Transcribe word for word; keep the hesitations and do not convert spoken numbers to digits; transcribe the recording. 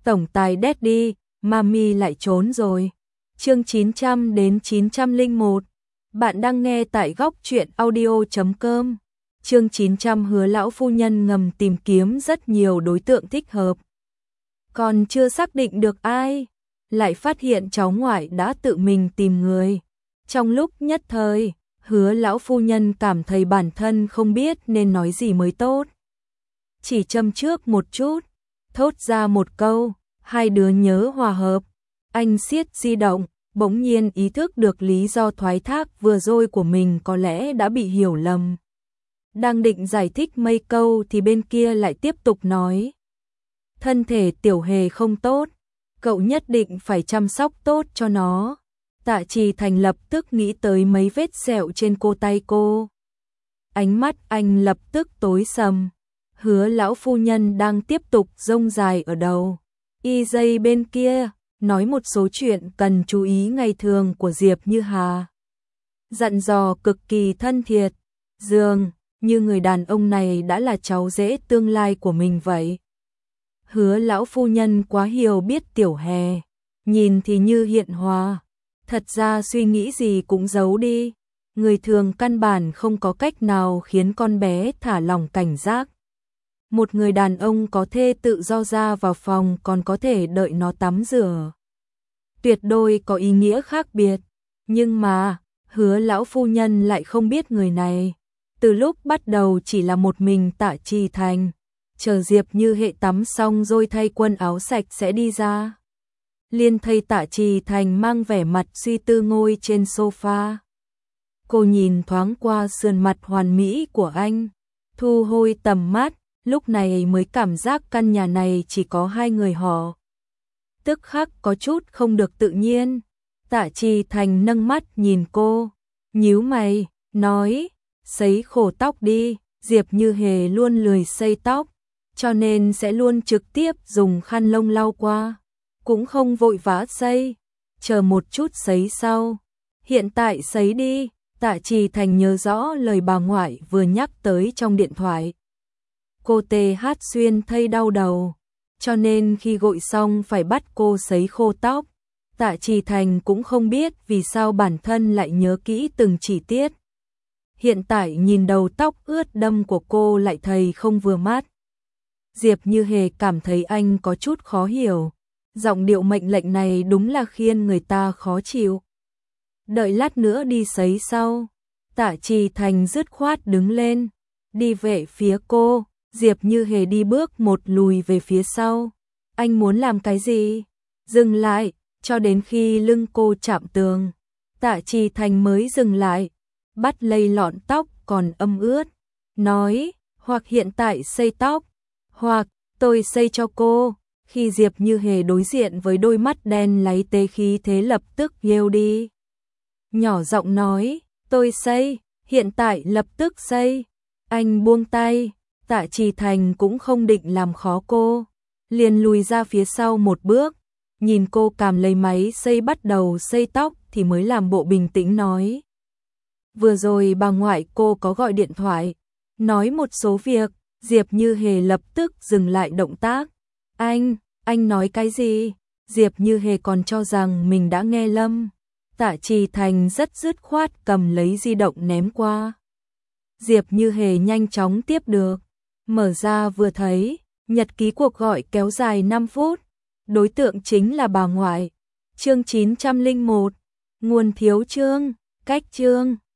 tổng tài Daddy, Mami lại trốn rồi. Chương chín trăm đến chín trăm lẻ một. Bạn đang nghe tại góc truyện audio chấm com. Chương chín trăm Hứa lão phu nhân ngầm tìm kiếm rất nhiều đối tượng thích hợp. Còn chưa xác định được ai, lại phát hiện cháu ngoại đã tự mình tìm người. Trong lúc nhất thời, Hứa lão phu nhân cảm thấy bản thân không biết nên nói gì mới tốt. Chỉ châm trước một chút, thốt ra một câu, hai đứa nhớ hòa hợp. Anh siết di động, bỗng nhiên ý thức được lý do thoái thác vừa rồi của mình có lẽ đã bị hiểu lầm. Đang định giải thích mấy câu thì bên kia lại tiếp tục nói. Thân thể Tiểu Hề không tốt, cậu nhất định phải chăm sóc tốt cho nó. Tạ Trì Thành lập tức nghĩ tới mấy vết sẹo trên cô tay cô. Ánh mắt anh lập tức tối sầm. Hứa lão phu nhân đang tiếp tục rông dài ở đầu. Y dây bên kia, nói một số chuyện cần chú ý ngày thường của Diệp Như Hà. Dặn dò cực kỳ thân thiệt, dường như người đàn ông này đã là cháu rể tương lai của mình vậy. Hứa lão phu nhân quá hiểu biết Tiểu Hề, nhìn thì như hiện hòa, thật ra suy nghĩ gì cũng giấu đi. Người thường căn bản không có cách nào khiến con bé thả lỏng cảnh giác. Một người đàn ông có thể tự do ra vào phòng còn có thể đợi nó tắm rửa. Tuyệt đối có ý nghĩa khác biệt. Nhưng mà, Hứa lão phu nhân lại không biết người này. Từ lúc bắt đầu chỉ là một mình Tạ Trì Thành. Chờ Diệp Như Hệ tắm xong rồi thay quần áo sạch sẽ đi ra. Liên thấy Tạ Trì Thành mang vẻ mặt suy tư ngồi trên sofa. Cô nhìn thoáng qua sườn mặt hoàn mỹ của anh, thu hồi tầm mắt, lúc này mới cảm giác căn nhà này chỉ có hai người họ. Tức khắc có chút không được tự nhiên. Tạ Trì Thành nâng mắt nhìn cô, nhíu mày, nói, sấy khổ tóc đi. Diệp Như Hề luôn lười sấy tóc, cho nên sẽ luôn trực tiếp dùng khăn lông lau qua, cũng không vội vã sấy, chờ một chút sấy sau. Hiện tại sấy đi. Tạ Trì Thành nhớ rõ lời bà ngoại vừa nhắc tới trong điện thoại. Cô tê hát xuyên thây đau đầu, cho nên khi gội xong phải bắt cô sấy khô tóc. Tạ Trì Thành cũng không biết vì sao bản thân lại nhớ kỹ từng chi tiết. Hiện tại nhìn đầu tóc ướt đẫm của cô lại thấy không vừa mắt. Diệp Như Hề cảm thấy anh có chút khó hiểu. Giọng điệu mệnh lệnh này đúng là khiến người ta khó chịu. Đợi lát nữa đi sấy sau. Tạ Trì Thành dứt khoát đứng lên, đi về phía cô. Diệp Như Hề đi bước một lùi về phía sau. Anh muốn làm cái gì? Dừng lại, cho đến khi lưng cô chạm tường. Tạ Trì Thành mới dừng lại, bắt lây lọn tóc còn ẩm ướt. Nói, hoặc hiện tại sấy tóc, hoặc tôi sấy cho cô. Khi Diệp Như Hề đối diện với đôi mắt đen láy tê khí thế lập tức ghêu đi. Nhỏ giọng nói, tôi sấy, hiện tại lập tức sấy. Anh buông tay. Tạ Trì Thành cũng không định làm khó cô, liền lùi ra phía sau một bước, nhìn cô cầm lấy máy sấy bắt đầu sấy tóc thì mới làm bộ bình tĩnh nói. Vừa rồi bà ngoại cô có gọi điện thoại, nói một số việc. Diệp Như Hề lập tức dừng lại động tác. Anh, anh nói cái gì? Diệp Như Hề còn cho rằng mình đã nghe lầm. Tạ Trì Thành rất dứt khoát cầm lấy di động ném qua. Diệp Như Hề nhanh chóng tiếp được. Mở ra vừa thấy, nhật ký cuộc gọi kéo dài năm phút. Đối tượng chính là bà ngoại. Chương chín trăm lẻ một. Nguồn thiếu chương, cách chương.